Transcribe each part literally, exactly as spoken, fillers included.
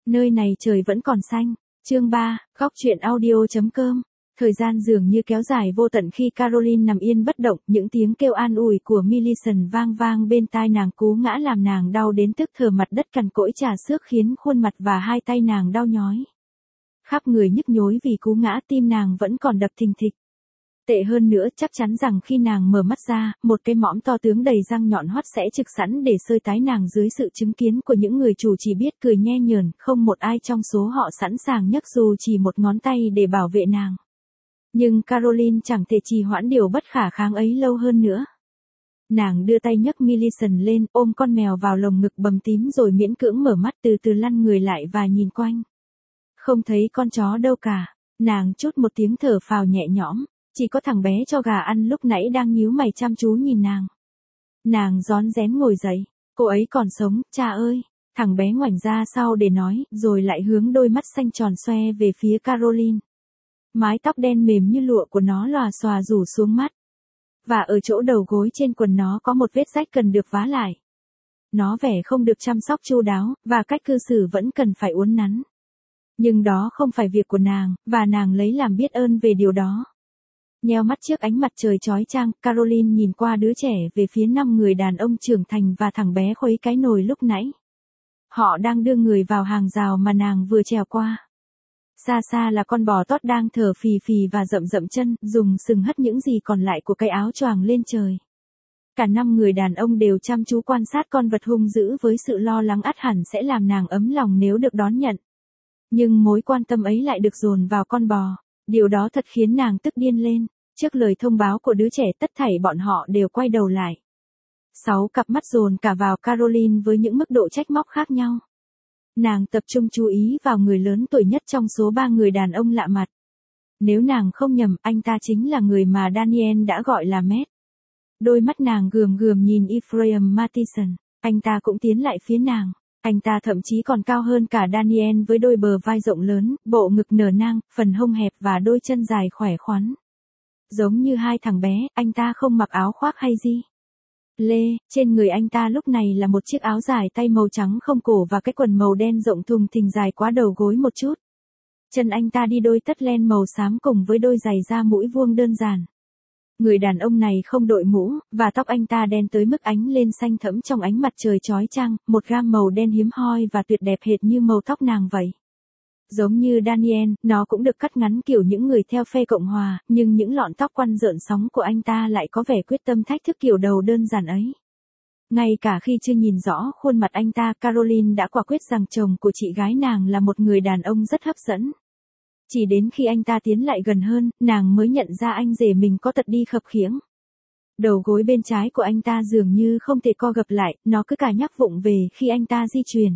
Nơi này trời vẫn còn xanh. Chương ba, góc truyện audio.com. Thời gian dường như kéo dài vô tận khi Caroline nằm yên bất động, những tiếng kêu an ủi của Millicent vang vang bên tai nàng cú ngã làm nàng đau đến tức thở, mặt đất cằn cỗi trà xước khiến khuôn mặt và hai tay nàng đau nhói. Khắp người nhức nhối vì cú ngã, tim nàng vẫn còn đập thình thịch. Tệ hơn nữa, chắc chắn rằng khi nàng mở mắt ra, một cái mõm to tướng đầy răng nhọn hoắt sẽ trực sẵn để xơi tái nàng dưới sự chứng kiến của những người chủ chỉ biết cười nhe nhờn, không một ai trong số họ sẵn sàng nhấc dù chỉ một ngón tay để bảo vệ nàng. Nhưng Caroline chẳng thể trì hoãn điều bất khả kháng ấy lâu hơn nữa. Nàng đưa tay nhấc Millicent lên, ôm con mèo vào lồng ngực bầm tím rồi miễn cưỡng mở mắt, từ từ lăn người lại và nhìn quanh. Không thấy con chó đâu cả. Nàng trút một tiếng thở phào nhẹ nhõm. Chỉ có thằng bé cho gà ăn lúc nãy đang nhíu mày chăm chú nhìn nàng. Nàng rón rén ngồi dậy. Cô ấy còn sống, cha ơi. Thằng bé ngoảnh ra sau để nói, rồi lại hướng đôi mắt xanh tròn xoe về phía Caroline. Mái tóc đen mềm như lụa của nó lòa xòa rủ xuống mắt. Và ở chỗ đầu gối trên quần nó có một vết rách cần được vá lại. Nó vẻ không được chăm sóc chu đáo, và cách cư xử vẫn cần phải uốn nắn. Nhưng đó không phải việc của nàng, và nàng lấy làm biết ơn về điều đó. Nheo mắt trước ánh mặt trời chói chang, Caroline nhìn qua đứa trẻ về phía năm người đàn ông trưởng thành và thằng bé khuấy cái nồi lúc nãy. Họ đang đưa người vào hàng rào mà nàng vừa trèo qua. Xa xa là con bò tót đang thở phì phì và rậm rậm chân, dùng sừng hất những gì còn lại của cái áo choàng lên trời. Cả năm người đàn ông đều chăm chú quan sát con vật hung dữ với sự lo lắng ắt hẳn sẽ làm nàng ấm lòng nếu được đón nhận. Nhưng mối quan tâm ấy lại được dồn vào con bò. Điều đó thật khiến nàng tức điên lên. Trước lời thông báo của đứa trẻ, tất thảy bọn họ đều quay đầu lại. Sáu cặp mắt dồn cả vào Caroline với những mức độ trách móc khác nhau. Nàng tập trung chú ý vào người lớn tuổi nhất trong số ba người đàn ông lạ mặt. Nếu nàng không nhầm, anh ta chính là người mà Daniel đã gọi là Matt. Đôi mắt nàng gườm gườm nhìn Ephraim Mathison. Anh ta cũng tiến lại phía nàng. Anh ta thậm chí còn cao hơn cả Daniel với đôi bờ vai rộng lớn, bộ ngực nở nang, phần hông hẹp và đôi chân dài khỏe khoắn. Giống như hai thằng bé, anh ta không mặc áo khoác hay gì. Lê, trên người anh ta lúc này là một chiếc áo dài tay màu trắng không cổ và cái quần màu đen rộng thùng thình dài quá đầu gối một chút. Chân anh ta đi đôi tất len màu xám cùng với đôi giày da mũi vuông đơn giản. Người đàn ông này không đội mũ, và tóc anh ta đen tới mức ánh lên xanh thẫm trong ánh mặt trời chói chang, một gam màu đen hiếm hoi và tuyệt đẹp hệt như màu tóc nàng vậy. Giống như Daniel, nó cũng được cắt ngắn kiểu những người theo phe Cộng hòa, nhưng những lọn tóc quăn rợn sóng của anh ta lại có vẻ quyết tâm thách thức kiểu đầu đơn giản ấy. Ngay cả khi chưa nhìn rõ khuôn mặt anh ta, Caroline đã quả quyết rằng chồng của chị gái nàng là một người đàn ông rất hấp dẫn. Chỉ đến khi anh ta tiến lại gần hơn, nàng mới nhận ra anh rể mình có tật đi khập khiễng. Đầu gối bên trái của anh ta dường như không thể co gập lại, nó cứ cả nhắc vụng về khi anh ta di chuyển.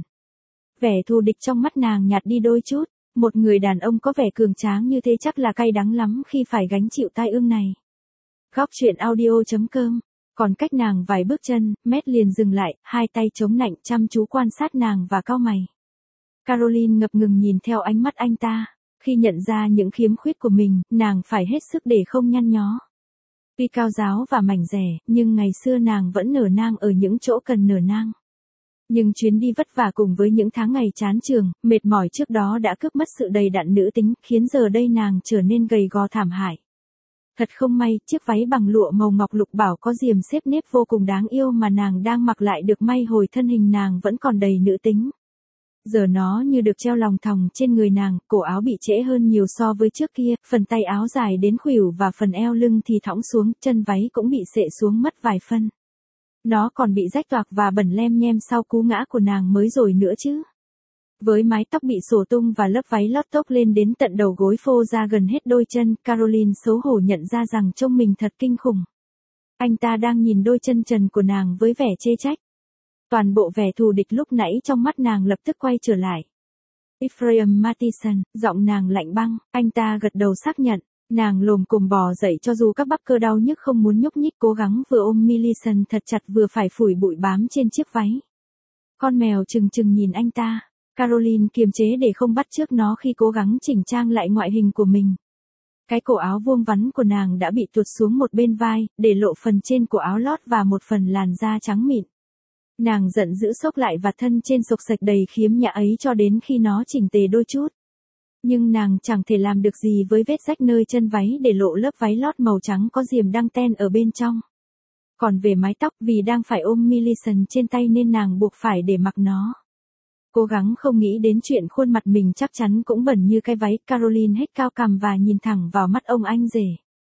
Vẻ thù địch trong mắt nàng nhạt đi đôi chút, một người đàn ông có vẻ cường tráng như thế chắc là cay đắng lắm khi phải gánh chịu tai ương này. Góc truyện audio.com. Còn cách nàng vài bước chân, Matt liền dừng lại, hai tay chống nạnh chăm chú quan sát nàng và cau mày. Caroline ngập ngừng nhìn theo ánh mắt anh ta. Khi nhận ra những khiếm khuyết của mình, nàng phải hết sức để không nhăn nhó. Tuy cao giáo và mảnh dẻ, nhưng ngày xưa nàng vẫn nở nang ở những chỗ cần nở nang. Nhưng chuyến đi vất vả cùng với những tháng ngày chán trường, mệt mỏi trước đó đã cướp mất sự đầy đặn nữ tính, khiến giờ đây nàng trở nên gầy gò thảm hại. Thật không may, chiếc váy bằng lụa màu ngọc lục bảo có diềm xếp nếp vô cùng đáng yêu mà nàng đang mặc lại được may hồi thân hình nàng vẫn còn đầy nữ tính. Giờ nó như được treo lòng thòng trên người nàng, cổ áo bị trễ hơn nhiều so với trước kia, phần tay áo dài đến khuỷu và phần eo lưng thì thõng xuống, chân váy cũng bị xệ xuống mất vài phân. Nó còn bị rách toạc và bẩn lem nhem sau cú ngã của nàng mới rồi nữa chứ. Với mái tóc bị xổ tung và lớp váy lót tóc lên đến tận đầu gối phô ra gần hết đôi chân, Caroline xấu hổ nhận ra rằng trông mình thật kinh khủng. Anh ta đang nhìn đôi chân trần của nàng với vẻ chê trách. Toàn bộ vẻ thù địch lúc nãy trong mắt nàng lập tức quay trở lại. Ephraim Mathison, giọng nàng lạnh băng, anh ta gật đầu xác nhận. Nàng lồm cồm bò dậy cho dù các bắp cơ đau nhức không muốn nhúc nhích, cố gắng vừa ôm Millicent thật chặt vừa phải phủi bụi bám trên chiếc váy. Con mèo trừng trừng nhìn anh ta. Caroline kiềm chế để không bắt chước nó khi cố gắng chỉnh trang lại ngoại hình của mình. Cái cổ áo vuông vắn của nàng đã bị tuột xuống một bên vai, để lộ phần trên của áo lót và một phần làn da trắng mịn. Nàng giận dữ xốc lại vạt thân trên xộc xệch đầy khiếm nhã ấy cho đến khi nó chỉnh tề đôi chút. Nhưng nàng chẳng thể làm được gì với vết rách nơi chân váy để lộ lớp váy lót màu trắng có diềm đăng ten ở bên trong. Còn về mái tóc, vì đang phải ôm Millicent trên tay nên nàng buộc phải để mặc nó. Cố gắng không nghĩ đến chuyện khuôn mặt mình chắc chắn cũng bẩn như cái váy. Caroline hét cao cằm và nhìn thẳng vào mắt ông anh rể.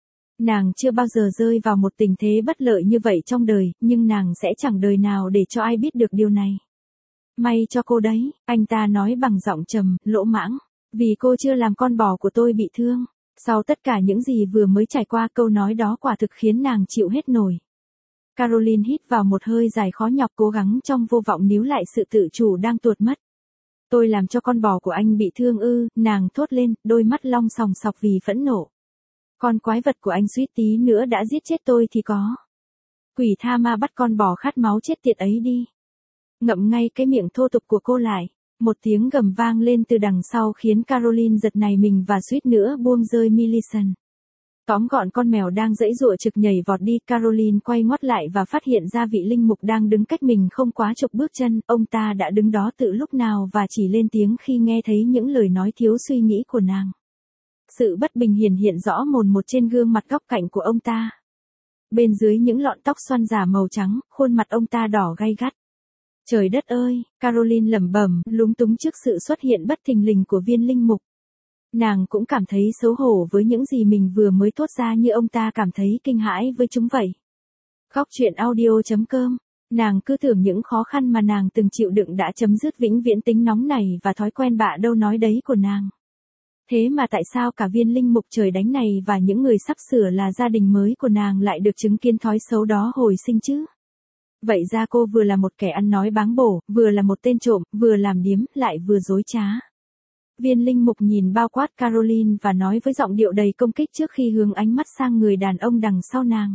Nàng chưa bao giờ rơi vào một tình thế bất lợi như vậy trong đời, nhưng nàng sẽ chẳng đời nào để cho ai biết được điều này. May cho cô đấy, anh ta nói bằng giọng trầm, lỗ mãng. Vì cô chưa làm con bò của tôi bị thương. Sau tất cả những gì vừa mới trải qua, câu nói đó quả thực khiến nàng chịu hết nổi. Caroline hít vào một hơi dài khó nhọc, cố gắng trong vô vọng níu lại sự tự chủ đang tuột mất. Tôi làm cho con bò của anh bị thương ư? Nàng thốt lên, đôi mắt long sòng sọc vì phẫn nộ. Con quái vật của anh suýt tí nữa đã giết chết tôi thì có. Quỷ tha ma bắt con bò khát máu chết tiệt ấy đi. Ngậm ngay cái miệng thô tục của cô lại. Một tiếng gầm vang lên từ đằng sau khiến Caroline giật nảy mình và suýt nữa buông rơi Millicent. Tóm gọn con mèo đang giãy giụa trực nhảy vọt đi. Caroline quay ngoắt lại và phát hiện ra vị linh mục đang đứng cách mình không quá chục bước chân. Ông ta đã đứng đó từ lúc nào và chỉ lên tiếng khi nghe thấy những lời nói thiếu suy nghĩ của nàng. Sự bất bình hiển hiện rõ mồn một trên gương mặt góc cạnh của ông ta. Bên dưới những lọn tóc xoăn giả màu trắng, khuôn mặt ông ta đỏ gay gắt. Trời đất ơi, Caroline lẩm bẩm, lúng túng trước sự xuất hiện bất thình lình của viên linh mục. Nàng cũng cảm thấy xấu hổ với những gì mình vừa mới thốt ra như ông ta cảm thấy kinh hãi với chúng vậy. Góc truyện audio chấm com. Nàng cứ tưởng những khó khăn mà nàng từng chịu đựng đã chấm dứt vĩnh viễn tính nóng này và thói quen bạ đâu nói đấy của nàng. Thế mà tại sao cả viên linh mục trời đánh này và những người sắp sửa là gia đình mới của nàng lại được chứng kiến thói xấu đó hồi sinh chứ? Vậy ra cô vừa là một kẻ ăn nói báng bổ, vừa là một tên trộm, vừa làm điếm, lại vừa dối trá. Viên linh mục nhìn bao quát Caroline và nói với giọng điệu đầy công kích trước khi hướng ánh mắt sang người đàn ông đằng sau nàng.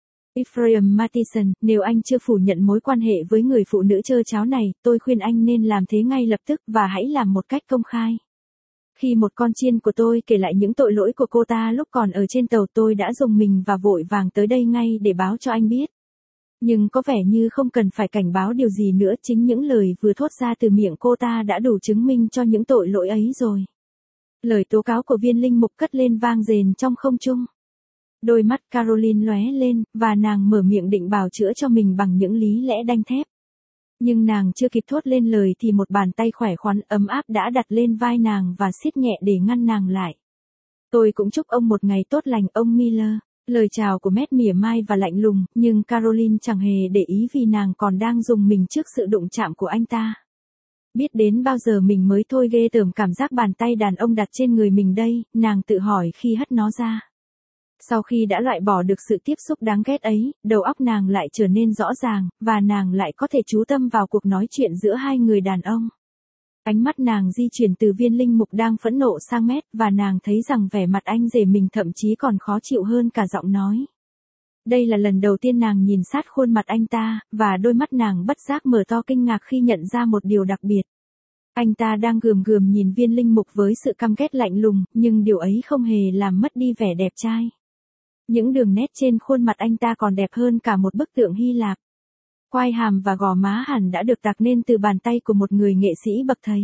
Ephraim Mattison, nếu anh chưa phủ nhận mối quan hệ với người phụ nữ trơ tráo này, tôi khuyên anh nên làm thế ngay lập tức và hãy làm một cách công khai. Khi một con chiên của tôi kể lại những tội lỗi của cô ta lúc còn ở trên tàu, tôi đã dùng mình và vội vàng tới đây ngay để báo cho anh biết. Nhưng có vẻ như không cần phải cảnh báo điều gì nữa, chính những lời vừa thốt ra từ miệng cô ta đã đủ chứng minh cho những tội lỗi ấy rồi. Lời tố cáo của viên linh mục cất lên vang rền trong không trung. Đôi mắt Caroline lóe lên, và nàng mở miệng định bào chữa cho mình bằng những lý lẽ đanh thép. Nhưng nàng chưa kịp thốt lên lời thì một bàn tay khỏe khoắn ấm áp đã đặt lên vai nàng và siết nhẹ để ngăn nàng lại. Tôi cũng chúc ông một ngày tốt lành, ông Miller. Lời chào của Matt mỉa mai và lạnh lùng, nhưng Caroline chẳng hề để ý vì nàng còn đang dùng mình trước sự đụng chạm của anh ta. Biết đến bao giờ mình mới thôi ghê tởm cảm giác bàn tay đàn ông đặt trên người mình đây, nàng tự hỏi khi hất nó ra. Sau khi đã loại bỏ được sự tiếp xúc đáng ghét ấy, đầu óc nàng lại trở nên rõ ràng, và nàng lại có thể chú tâm vào cuộc nói chuyện giữa hai người đàn ông. Ánh mắt nàng di chuyển từ viên linh mục đang phẫn nộ sang Matt, và nàng thấy rằng vẻ mặt anh rể mình thậm chí còn khó chịu hơn cả giọng nói. Đây là lần đầu tiên nàng nhìn sát khuôn mặt anh ta, và đôi mắt nàng bất giác mở to kinh ngạc khi nhận ra một điều đặc biệt. Anh ta đang gườm gườm nhìn viên linh mục với sự căm ghét lạnh lùng, nhưng điều ấy không hề làm mất đi vẻ đẹp trai. Những đường nét trên khuôn mặt anh ta còn đẹp hơn cả một bức tượng Hy Lạp. Quai hàm và gò má hẳn đã được tạc nên từ bàn tay của một người nghệ sĩ bậc thầy.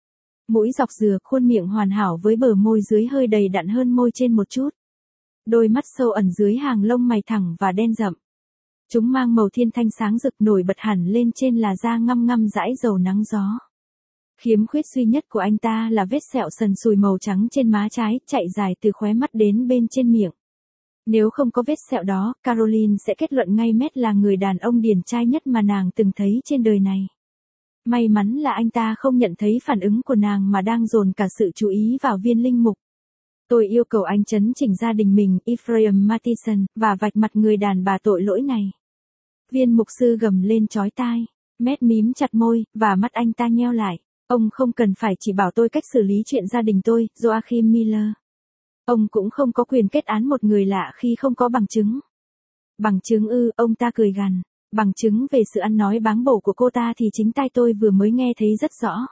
Mũi dọc dừa, khuôn miệng hoàn hảo với bờ môi dưới hơi đầy đặn hơn môi trên một chút. Đôi mắt sâu ẩn dưới hàng lông mày thẳng và đen rậm. Chúng mang màu thiên thanh sáng rực, nổi bật hẳn lên trên là da ngăm ngăm dãi dầu nắng gió. Khiếm khuyết duy nhất của anh ta là vết sẹo sần sùi màu trắng trên má trái, chạy dài từ khóe mắt đến bên trên miệng. Nếu không có vết sẹo đó, Caroline sẽ kết luận ngay Matt là người đàn ông điển trai nhất mà nàng từng thấy trên đời này. May mắn là anh ta không nhận thấy phản ứng của nàng mà đang dồn cả sự chú ý vào viên linh mục. Tôi yêu cầu anh chấn chỉnh gia đình mình, Ephraim Mattison, và vạch mặt người đàn bà tội lỗi này. Viên mục sư gầm lên chói tai. Matt mím chặt môi, và mắt anh ta nheo lại. Ông không cần phải chỉ bảo tôi cách xử lý chuyện gia đình tôi, Joachim Miller. Ông cũng không có quyền kết án một người lạ khi không có bằng chứng. Bằng chứng ư? Ông ta cười gằn. Bằng chứng về sự ăn nói báng bổ của cô ta thì chính tai tôi vừa mới nghe thấy rất rõ.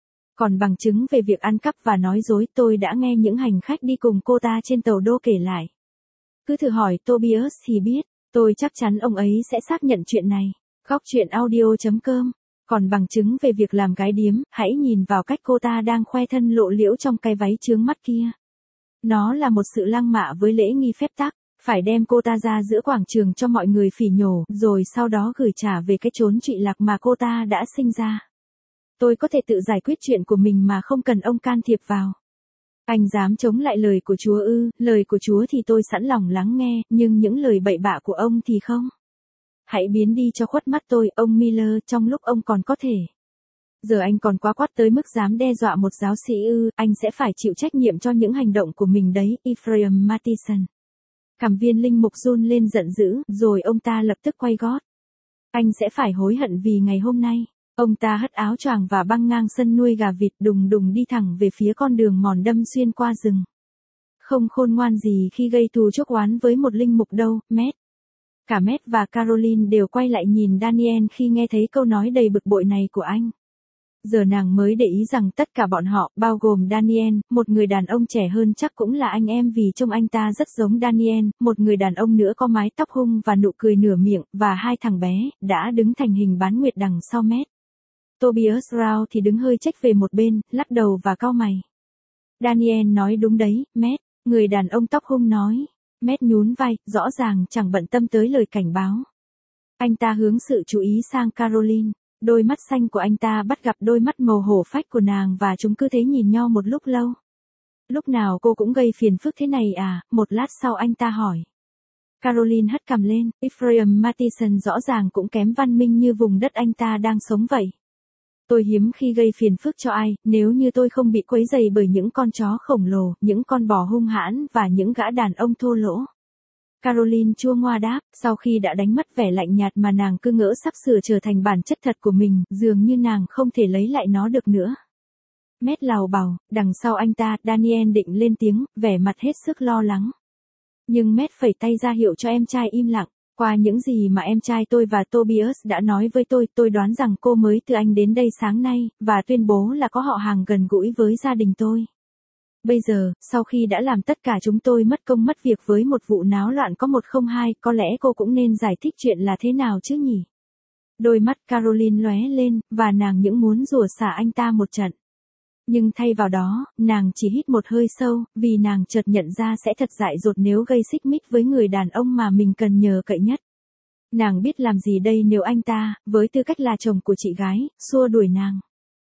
Còn bằng chứng về việc ăn cắp và nói dối, tôi đã nghe những hành khách đi cùng cô ta trên tàu đô kể lại. Cứ thử hỏi Tobias thì biết, tôi chắc chắn ông ấy sẽ xác nhận chuyện này. Góc chuyện audio.com. Còn bằng chứng về việc làm gái điếm, hãy nhìn vào cách cô ta đang khoe thân lộ liễu trong cái váy chướng mắt kia. Nó là một sự lăng mạ với lễ nghi phép tắc, phải đem cô ta ra giữa quảng trường cho mọi người phỉ nhổ, rồi sau đó gửi trả về cái chốn trụy lạc mà cô ta đã sinh ra. Tôi có thể tự giải quyết chuyện của mình mà không cần ông can thiệp vào. Anh dám chống lại lời của Chúa ư? Lời của Chúa thì tôi sẵn lòng lắng nghe, nhưng những lời bậy bạ của ông thì không. Hãy biến đi cho khuất mắt tôi, ông Miller, trong lúc ông còn có thể. Giờ anh còn quá quát tới mức dám đe dọa một giáo sĩ ư? Anh sẽ phải chịu trách nhiệm cho những hành động của mình đấy, Ephraim Mattison. Cảm viên linh mục run lên giận dữ, rồi ông ta lập tức quay gót. Anh sẽ phải hối hận vì ngày hôm nay. Ông ta hất áo choàng và băng ngang sân nuôi gà vịt, đùng đùng đi thẳng về phía con đường mòn đâm xuyên qua rừng. Không khôn ngoan gì khi gây thù chuốc oán với một linh mục đâu, Matt. Cả Matt và Caroline đều quay lại nhìn Daniel khi nghe thấy câu nói đầy bực bội này của anh. Giờ nàng mới để ý rằng tất cả bọn họ, bao gồm Daniel, một người đàn ông trẻ hơn chắc cũng là anh em vì trông anh ta rất giống Daniel, một người đàn ông nữa có mái tóc hung và nụ cười nửa miệng, và hai thằng bé, đã đứng thành hình bán nguyệt đằng sau Matt. Tobias Rao thì đứng hơi chếch về một bên, lắc đầu và cau mày. Daniel nói đúng đấy, Matt, người đàn ông tóc hung nói. Matt nhún vai, rõ ràng chẳng bận tâm tới lời cảnh báo. Anh ta hướng sự chú ý sang Caroline, đôi mắt xanh của anh ta bắt gặp đôi mắt màu hổ phách của nàng và chúng cứ thế nhìn nhau một lúc lâu. Lúc nào cô cũng gây phiền phức thế này à? Một lát sau anh ta hỏi. Caroline hất cằm lên, Ephraim Mattison rõ ràng cũng kém văn minh như vùng đất anh ta đang sống vậy. Tôi hiếm khi gây phiền phức cho ai, nếu như tôi không bị quấy rầy bởi những con chó khổng lồ, những con bò hung hãn và những gã đàn ông thô lỗ. Caroline chua ngoa đáp, sau khi đã đánh mất vẻ lạnh nhạt mà nàng cứ ngỡ sắp sửa trở thành bản chất thật của mình, dường như nàng không thể lấy lại nó được nữa. Matt lào bào, đằng sau anh ta, Daniel định lên tiếng, vẻ mặt hết sức lo lắng. Nhưng Matt phẩy tay ra hiệu cho em trai im lặng. Qua những gì mà em trai tôi và Tobias đã nói với tôi, tôi đoán rằng cô mới từ Anh đến đây sáng nay, và tuyên bố là có họ hàng gần gũi với gia đình tôi. Bây giờ, sau khi đã làm tất cả chúng tôi mất công mất việc với một vụ náo loạn có một không hai, có lẽ cô cũng nên giải thích chuyện là thế nào chứ nhỉ? Đôi mắt Caroline lóe lên, và nàng những muốn rủa xả anh ta một trận. Nhưng thay vào đó, nàng chỉ hít một hơi sâu, vì nàng chợt nhận ra sẽ thật dại dột nếu gây xích mích với người đàn ông mà mình cần nhờ cậy nhất. Nàng biết làm gì đây nếu anh ta, với tư cách là chồng của chị gái, xua đuổi nàng.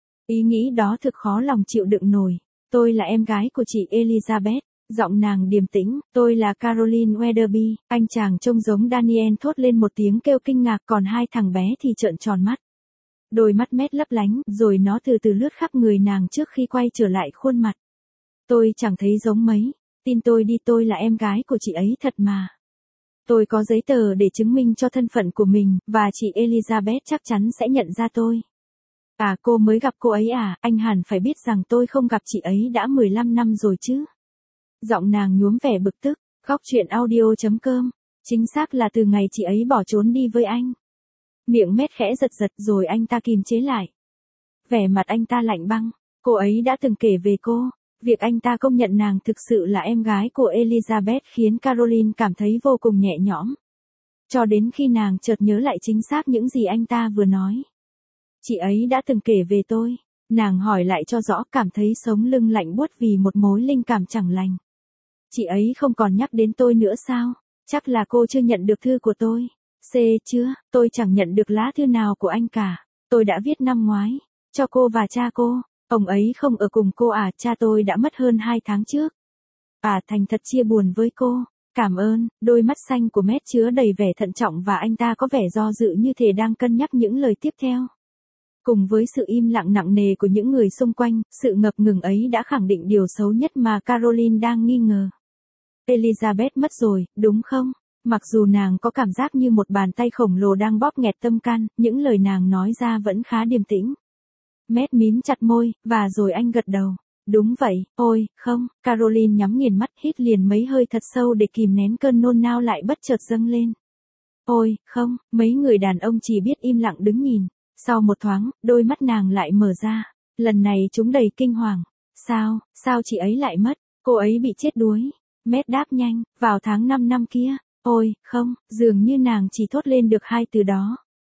Ý nghĩ đó thực khó lòng chịu đựng nổi. Tôi là em gái của chị Elizabeth. Giọng nàng điềm tĩnh, tôi là Caroline Weatherby. Anh chàng trông giống Daniel thốt lên một tiếng kêu kinh ngạc, còn hai thằng bé thì trợn tròn mắt. Đôi mắt Matt lấp lánh, rồi nó từ từ lướt khắp người nàng trước khi quay trở lại khuôn mặt. Tôi chẳng thấy giống mấy. Tin tôi đi, tôi là em gái của chị ấy thật mà. Tôi có giấy tờ để chứng minh cho thân phận của mình, và chị Elizabeth chắc chắn sẽ nhận ra tôi. À, cô mới gặp cô ấy à? Anh hẳn phải biết rằng tôi không gặp chị ấy đã mười lăm năm rồi chứ. Giọng nàng nhuốm vẻ bực tức. Góc chuyện audio.com. Chính xác là từ ngày chị ấy bỏ trốn đi với anh. Miệng Matt khẽ giật giật rồi anh ta kìm chế lại. Vẻ mặt anh ta lạnh băng. Cô ấy đã từng kể về cô. Việc anh ta công nhận nàng thực sự là em gái của Elizabeth khiến Caroline cảm thấy vô cùng nhẹ nhõm. Cho đến khi nàng chợt nhớ lại chính xác những gì anh ta vừa nói. Chị ấy đã từng kể về tôi. Nàng hỏi lại cho rõ, cảm thấy sống lưng lạnh buốt vì một mối linh cảm chẳng lành. Chị ấy không còn nhắc đến tôi nữa sao? Chắc là cô chưa nhận được thư của tôi. C chưa, tôi chẳng nhận được lá thư nào của anh cả. Tôi đã viết năm ngoái. Cho cô và cha cô. Ông ấy không ở cùng cô à? Cha tôi đã mất hơn hai tháng trước. À, thành thật chia buồn với cô. Cảm ơn. Đôi mắt xanh của Matt chứa đầy vẻ thận trọng và anh ta có vẻ do dự như thể đang cân nhắc những lời tiếp theo. Cùng với sự im lặng nặng nề của những người xung quanh, sự ngập ngừng ấy đã khẳng định điều xấu nhất mà Caroline đang nghi ngờ. Elizabeth mất rồi, đúng không? Mặc dù nàng có cảm giác như một bàn tay khổng lồ đang bóp nghẹt tâm can, những lời nàng nói ra vẫn khá điềm tĩnh. Matt mím chặt môi, và rồi anh gật đầu. Đúng vậy, ôi, không, Caroline nhắm nghiền mắt hít liền mấy hơi thật sâu để kìm nén cơn nôn nao lại bất chợt dâng lên. Ôi, không, mấy người đàn ông chỉ biết im lặng đứng nhìn. Sau một thoáng, đôi mắt nàng lại mở ra. Lần này chúng đầy kinh hoàng. Sao, sao chị ấy lại mất? Cô ấy bị chết đuối. Matt đáp nhanh, vào tháng năm năm kia. Ôi, không, dường như nàng chỉ thốt lên được hai từ đó.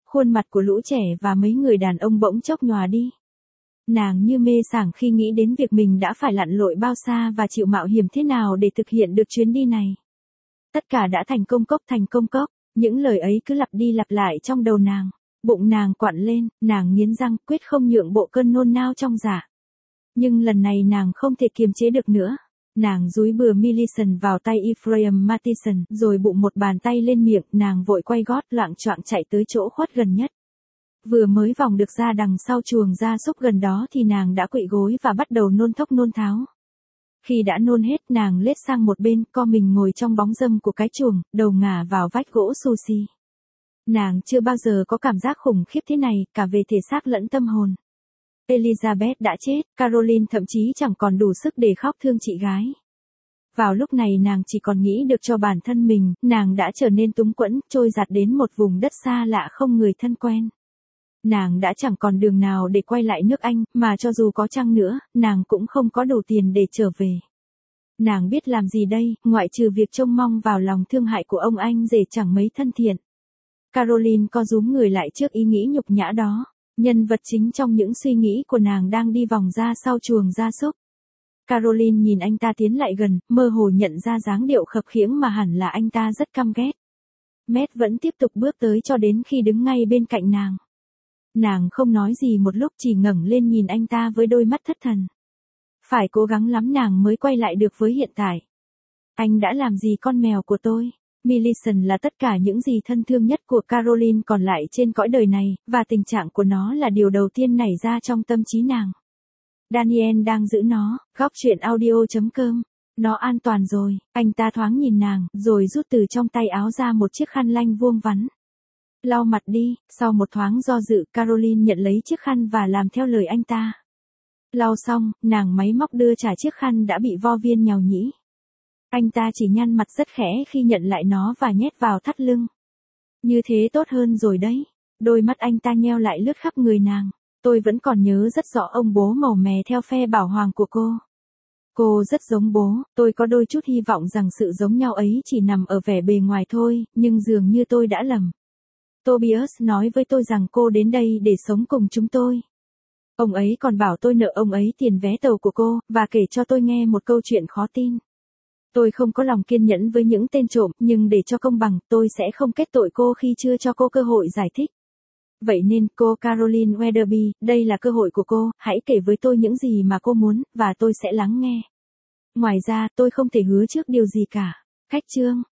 Khuôn mặt của lũ trẻ và mấy người đàn ông bỗng chốc nhòa đi. Nàng như mê sảng khi nghĩ đến việc mình đã phải lặn lội bao xa và chịu mạo hiểm thế nào để thực hiện được chuyến đi này. Tất cả đã thành công cốc thành công cốc, những lời ấy cứ lặp đi lặp lại trong đầu nàng. Bụng nàng quặn lên, nàng nghiến răng quyết không nhượng bộ cơn nôn nao trong dạ. Nhưng lần này nàng không thể kiềm chế được nữa. Nàng dúi bừa Millicent vào tay Ephraim Mathison, rồi bụng một bàn tay lên miệng, nàng vội quay gót loạng choạng chạy tới chỗ khuất gần nhất. Vừa mới vòng được ra đằng sau chuồng gia súc gần đó thì nàng đã quỵ gối và bắt đầu nôn thốc nôn tháo. Khi đã nôn hết, nàng lết sang một bên, co mình ngồi trong bóng râm của cái chuồng, đầu ngả vào vách gỗ sushi. Nàng chưa bao giờ có cảm giác khủng khiếp thế này, cả về thể xác lẫn tâm hồn. Elizabeth đã chết, Caroline thậm chí chẳng còn đủ sức để khóc thương chị gái. Vào lúc này nàng chỉ còn nghĩ được cho bản thân mình, nàng đã trở nên túng quẫn, trôi giạt đến một vùng đất xa lạ không người thân quen. Nàng đã chẳng còn đường nào để quay lại nước Anh, mà cho dù có chăng nữa, nàng cũng không có đủ tiền để trở về. Nàng biết làm gì đây, ngoại trừ việc trông mong vào lòng thương hại của ông anh rể chẳng mấy thân thiện. Caroline co rúm người lại trước ý nghĩ nhục nhã đó. Nhân vật chính trong những suy nghĩ của nàng đang đi vòng ra sau chuồng gia súc. Caroline nhìn anh ta tiến lại gần, mơ hồ nhận ra dáng điệu khập khiễng mà hẳn là anh ta rất căm ghét. Matt vẫn tiếp tục bước tới cho đến khi đứng ngay bên cạnh nàng. Nàng không nói gì một lúc, chỉ ngẩng lên nhìn anh ta với đôi mắt thất thần. Phải cố gắng lắm nàng mới quay lại được với hiện tại. Anh đã làm gì con mèo của tôi? Millicent là tất cả những gì thân thương nhất của Caroline còn lại trên cõi đời này, và tình trạng của nó là điều đầu tiên nảy ra trong tâm trí nàng. Daniel đang giữ nó, góc truyện audio chấm com. Nó an toàn rồi, anh ta thoáng nhìn nàng, rồi rút từ trong tay áo ra một chiếc khăn lanh vuông vắn. Lau mặt đi, sau một thoáng do dự, Caroline nhận lấy chiếc khăn và làm theo lời anh ta. Lau xong, nàng máy móc đưa trả chiếc khăn đã bị vo viên nhàu nhĩ. Anh ta chỉ nhăn mặt rất khẽ khi nhận lại nó và nhét vào thắt lưng. Như thế tốt hơn rồi đấy. Đôi mắt anh ta nheo lại lướt khắp người nàng. Tôi vẫn còn nhớ rất rõ ông bố màu mè theo phe bảo hoàng của cô. Cô rất giống bố, tôi có đôi chút hy vọng rằng sự giống nhau ấy chỉ nằm ở vẻ bề ngoài thôi, nhưng dường như tôi đã lầm. Tobias nói với tôi rằng cô đến đây để sống cùng chúng tôi. Ông ấy còn bảo tôi nợ ông ấy tiền vé tàu của cô, và kể cho tôi nghe một câu chuyện khó tin. Tôi không có lòng kiên nhẫn với những tên trộm, nhưng để cho công bằng, tôi sẽ không kết tội cô khi chưa cho cô cơ hội giải thích. Vậy nên, cô Caroline Weatherby, đây là cơ hội của cô, hãy kể với tôi những gì mà cô muốn, và tôi sẽ lắng nghe. Ngoài ra, tôi không thể hứa trước điều gì cả. Khách chương.